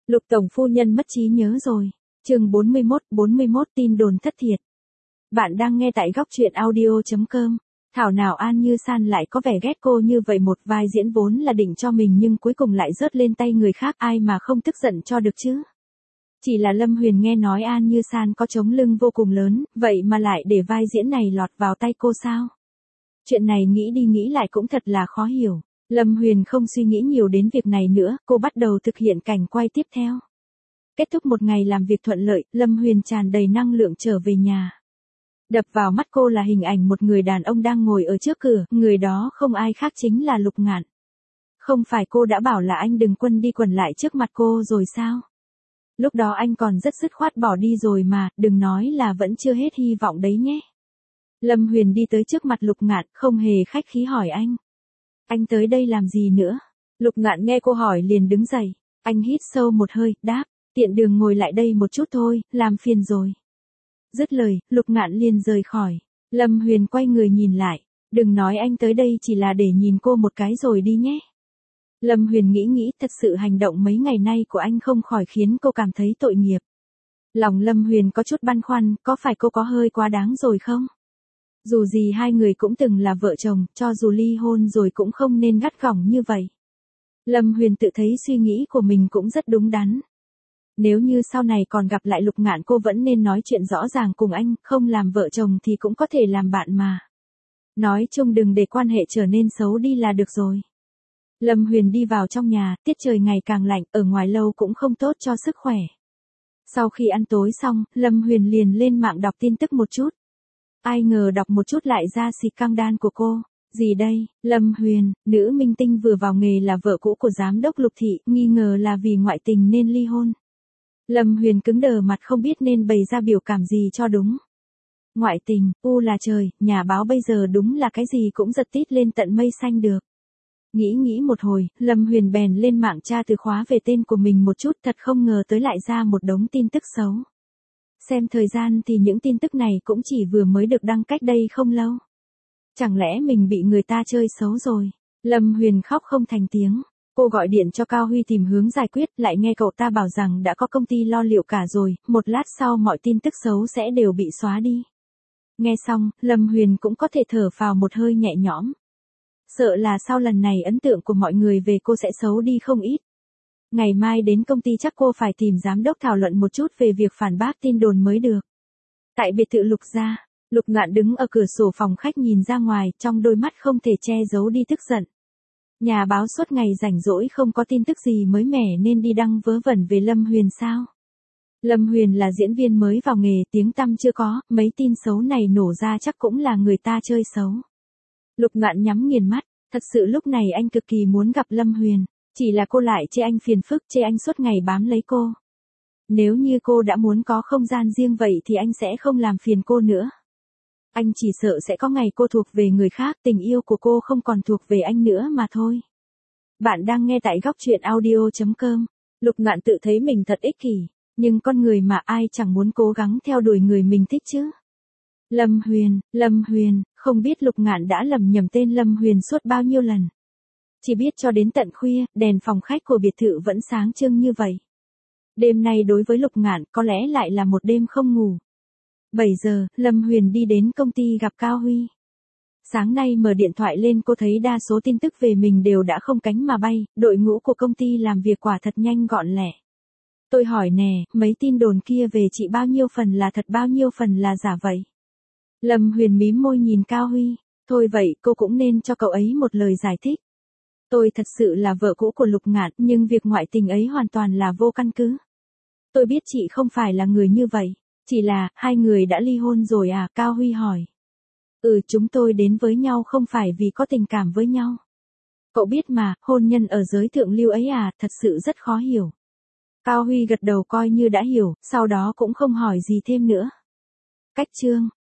Lục tổng phu nhân mất trí nhớ rồi. Chương 41 tin đồn thất thiệt. Bạn đang nghe tại góc truyện audio.com. Thảo nào An Như San lại có vẻ ghét cô như vậy, một vai diễn vốn là định cho mình nhưng cuối cùng lại rớt lên tay người khác, ai mà không tức giận cho được chứ. Chỉ là Lâm Huyền nghe nói An Như San có chống lưng vô cùng lớn, vậy mà lại để vai diễn này lọt vào tay cô sao? Chuyện này nghĩ đi nghĩ lại cũng thật là khó hiểu. Lâm Huyền không suy nghĩ nhiều đến việc này nữa, cô bắt đầu thực hiện cảnh quay tiếp theo. Kết thúc một ngày làm việc thuận lợi, Lâm Huyền tràn đầy năng lượng trở về nhà. Đập vào mắt cô là hình ảnh một người đàn ông đang ngồi ở trước cửa, người đó không ai khác chính là Lục Ngạn. Không phải cô đã bảo là anh đừng quần đi quần lại trước mặt cô rồi sao? Lúc đó anh còn rất dứt khoát bỏ đi rồi mà, đừng nói là vẫn chưa hết hy vọng đấy nhé. Lâm Huyền đi tới trước mặt Lục Ngạn, không hề khách khí hỏi anh. Anh tới đây làm gì nữa? Lục Ngạn nghe cô hỏi liền đứng dậy. Anh hít sâu một hơi, đáp, tiện đường ngồi lại đây một chút thôi, làm phiền rồi. Dứt lời, Lục Ngạn liền rời khỏi. Lâm Huyền quay người nhìn lại. Đừng nói anh tới đây chỉ là để nhìn cô một cái rồi đi nhé. Lâm Huyền nghĩ thật sự hành động mấy ngày nay của anh không khỏi khiến cô cảm thấy tội nghiệp. Lòng Lâm Huyền có chút băn khoăn, có phải cô có hơi quá đáng rồi không? Dù gì hai người cũng từng là vợ chồng, cho dù ly hôn rồi cũng không nên gắt gỏng như vậy. Lâm Huyền tự thấy suy nghĩ của mình cũng rất đúng đắn. Nếu như sau này còn gặp lại Lục Ngạn cô vẫn nên nói chuyện rõ ràng cùng anh, không làm vợ chồng thì cũng có thể làm bạn mà. Nói chung đừng để quan hệ trở nên xấu đi là được rồi. Lâm Huyền đi vào trong nhà, tiết trời ngày càng lạnh, ở ngoài lâu cũng không tốt cho sức khỏe. Sau khi ăn tối xong, Lâm Huyền liền lên mạng đọc tin tức một chút. Ai ngờ đọc một chút lại ra scandal của cô. Gì đây? Lâm Huyền, nữ minh tinh vừa vào nghề là vợ cũ của giám đốc Lục Thị, nghi ngờ là vì ngoại tình nên ly hôn. Lâm Huyền cứng đờ mặt không biết nên bày ra biểu cảm gì cho đúng. Ngoại tình, là trời, nhà báo bây giờ đúng là cái gì cũng giật tít lên tận mây xanh được. Nghĩ một hồi, Lâm Huyền bèn lên mạng tra từ khóa về tên của mình một chút, thật không ngờ tới lại ra một đống tin tức xấu. Xem thời gian thì những tin tức này cũng chỉ vừa mới được đăng cách đây không lâu. Chẳng lẽ mình bị người ta chơi xấu rồi? Lâm Huyền khóc không thành tiếng. Cô gọi điện cho Cao Huy tìm hướng giải quyết, lại nghe cậu ta bảo rằng đã có công ty lo liệu cả rồi, một lát sau mọi tin tức xấu sẽ đều bị xóa đi. Nghe xong, Lâm Huyền cũng có thể thở phào một hơi nhẹ nhõm. Sợ là sau lần này ấn tượng của mọi người về cô sẽ xấu đi không ít. Ngày mai đến công ty chắc cô phải tìm giám đốc thảo luận một chút về việc phản bác tin đồn mới được. Tại biệt thự Lục gia, Lục Ngạn đứng ở cửa sổ phòng khách nhìn ra ngoài, trong đôi mắt không thể che giấu đi tức giận. Nhà báo suốt ngày rảnh rỗi không có tin tức gì mới mẻ nên đi đăng vớ vẩn về Lâm Huyền sao? Lâm Huyền là diễn viên mới vào nghề, tiếng tăm chưa có, mấy tin xấu này nổ ra chắc cũng là người ta chơi xấu. Lục Ngạn nhắm nghiền mắt, thật sự lúc này anh cực kỳ muốn gặp Lâm Huyền, chỉ là cô lại chê anh phiền phức, chê anh suốt ngày bám lấy cô. Nếu như cô đã muốn có không gian riêng vậy thì anh sẽ không làm phiền cô nữa. Anh chỉ sợ sẽ có ngày cô thuộc về người khác, tình yêu của cô không còn thuộc về anh nữa mà thôi. Bạn đang nghe tại góc truyện audio.com. Lục Ngạn tự thấy mình thật ích kỷ, nhưng con người mà ai chẳng muốn cố gắng theo đuổi người mình thích chứ. Lâm Huyền, không biết Lục Ngạn đã lầm nhầm tên Lâm Huyền suốt bao nhiêu lần. Chỉ biết cho đến tận khuya, đèn phòng khách của biệt thự vẫn sáng trưng như vậy. Đêm nay đối với Lục Ngạn có lẽ lại là một đêm không ngủ. 7 giờ, Lâm Huyền đi đến công ty gặp Cao Huy. Sáng nay mở điện thoại lên cô thấy đa số tin tức về mình đều đã không cánh mà bay, đội ngũ của công ty làm việc quả thật nhanh gọn lẹ. Tôi hỏi nè, mấy tin đồn kia về chị bao nhiêu phần là thật bao nhiêu phần là giả vậy? Lâm Huyền mím môi nhìn Cao Huy, thôi vậy cô cũng nên cho cậu ấy một lời giải thích. Tôi thật sự là vợ cũ của Lục Ngạn, nhưng việc ngoại tình ấy hoàn toàn là vô căn cứ. Tôi biết chị không phải là người như vậy, chỉ là, hai người đã ly hôn rồi à? Cao Huy hỏi. Chúng tôi đến với nhau không phải vì có tình cảm với nhau. Cậu biết mà, hôn nhân ở giới thượng lưu ấy à, thật sự rất khó hiểu. Cao Huy gật đầu coi như đã hiểu, sau đó cũng không hỏi gì thêm nữa. Cách chương